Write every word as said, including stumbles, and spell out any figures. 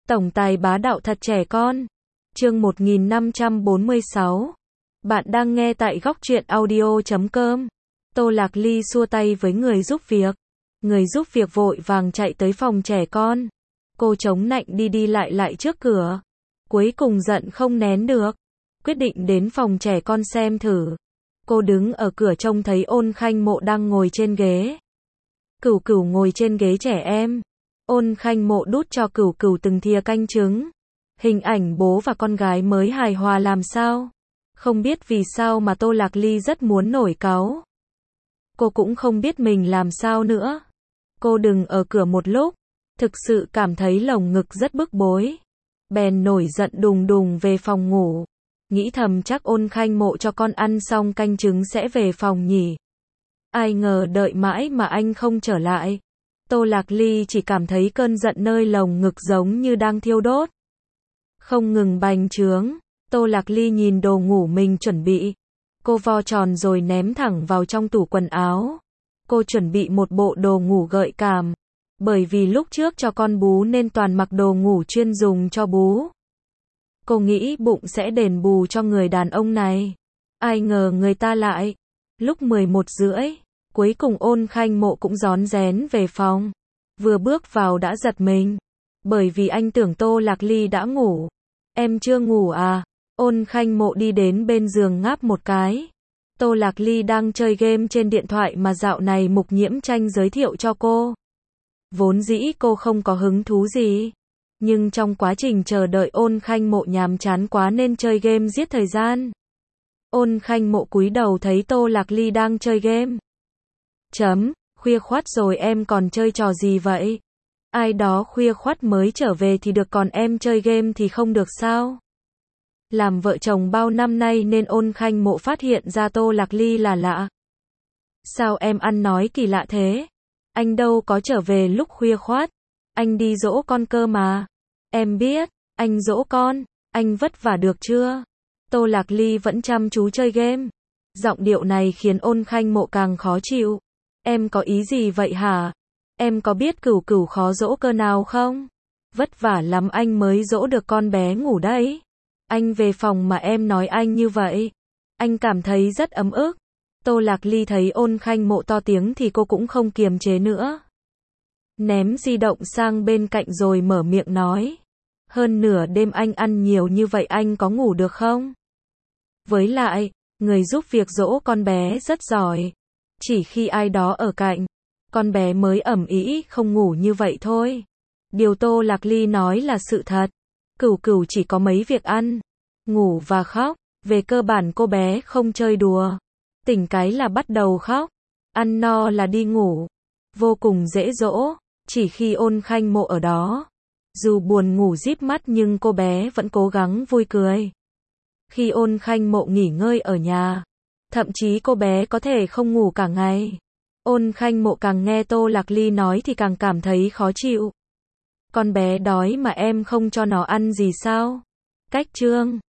Tổng tài bá đạo thật trẻ con. Chương một nghìn năm trăm bốn mươi sáu. Bạn đang nghe tại góc truyện audio chấm com. Tô Lạc Ly xua tay với người giúp việc. Người giúp việc vội vàng chạy tới phòng trẻ con. Cô chống nạnh đi đi lại lại trước cửa. Cuối cùng giận không nén được. Quyết định đến phòng trẻ con xem thử. Cô đứng ở cửa trông thấy Ôn Khanh Mộ đang ngồi trên ghế. Cửu Cửu ngồi trên ghế trẻ em. Ôn Khanh Mộ đút cho Cửu Cửu từng thìa canh trứng. Hình ảnh bố và con gái mới hài hòa làm sao. Không biết vì sao mà Tô Lạc Ly rất muốn nổi cáu. Cô cũng không biết mình làm sao nữa. Cô đứng ở cửa một lúc, thực sự cảm thấy lồng ngực rất bức bối. Bèn nổi giận đùng đùng về phòng ngủ. Nghĩ thầm chắc Ôn Khanh Mộ cho con ăn xong canh trứng sẽ về phòng nhỉ. Ai ngờ đợi mãi mà anh không trở lại. Tô Lạc Ly chỉ cảm thấy cơn giận nơi lồng ngực giống như đang thiêu đốt. Không ngừng bành trướng, Tô Lạc Ly nhìn đồ ngủ mình chuẩn bị. Cô vo tròn rồi ném thẳng vào trong tủ quần áo. Cô chuẩn bị một bộ đồ ngủ gợi cảm. Bởi vì lúc trước cho con bú nên toàn mặc đồ ngủ chuyên dùng cho bú. Cô nghĩ bụng sẽ đền bù cho người đàn ông này. Ai ngờ người ta lại. Lúc mười một rưỡi, cuối cùng Ôn Khanh Mộ cũng rón rén về phòng. Vừa bước vào đã giật mình. Bởi vì anh tưởng Tô Lạc Ly đã ngủ. Em chưa ngủ à? Ôn Khanh Mộ đi đến bên giường ngáp một cái. Tô Lạc Ly đang chơi game trên điện thoại mà dạo này Mục Nhiễm Tranh giới thiệu cho cô. Vốn dĩ cô không có hứng thú gì. Nhưng trong quá trình chờ đợi Ôn Khanh Mộ nhàm chán quá nên chơi game giết thời gian. Ôn Khanh Mộ cúi đầu thấy Tô Lạc Ly đang chơi game. Chấm, khuya khoắt rồi em còn chơi trò gì vậy? Ai đó khuya khoắt mới trở về thì được còn em chơi game thì không được sao? Làm vợ chồng bao năm nay nên Ôn Khanh Mộ phát hiện ra Tô Lạc Ly là lạ. Sao em ăn nói kỳ lạ thế? Anh đâu có trở về lúc khuya khoắt. Anh đi dỗ con cơ mà. Em biết, anh dỗ con, anh vất vả được chưa? Tô Lạc Ly vẫn chăm chú chơi game. Giọng điệu này khiến Ôn Khanh Mộ càng khó chịu. Em có ý gì vậy hả? Em có biết Cửu Cửu khó dỗ cơ nào không? Vất vả lắm anh mới dỗ được con bé ngủ đấy. Anh về phòng mà em nói anh như vậy. Anh cảm thấy rất ấm ức. Tô Lạc Ly thấy Ôn Khanh Mộ to tiếng thì cô cũng không kiềm chế nữa. Ném di động sang bên cạnh rồi mở miệng nói. Hơn nửa đêm anh ăn nhiều như vậy anh có ngủ được không? Với lại, người giúp việc dỗ con bé rất giỏi. Chỉ khi ai đó ở cạnh, con bé mới ầm ĩ không ngủ như vậy thôi. Điều Tô Lạc Ly nói là sự thật. Cửu Cửu chỉ có mấy việc ăn, ngủ và khóc. Về cơ bản cô bé không chơi đùa. Tỉnh cái là bắt đầu khóc. Ăn no là đi ngủ. Vô cùng dễ dỗ. Chỉ khi Ôn Khanh Mộ ở đó. Dù buồn ngủ díp mắt nhưng cô bé vẫn cố gắng vui cười. Khi Ôn Khanh Mộ nghỉ ngơi ở nhà. Thậm chí cô bé có thể không ngủ cả ngày. Ôn Khanh Mộ càng nghe Tô Lạc Ly nói thì càng cảm thấy khó chịu. Con bé đói mà em không cho nó ăn gì sao? Cách chương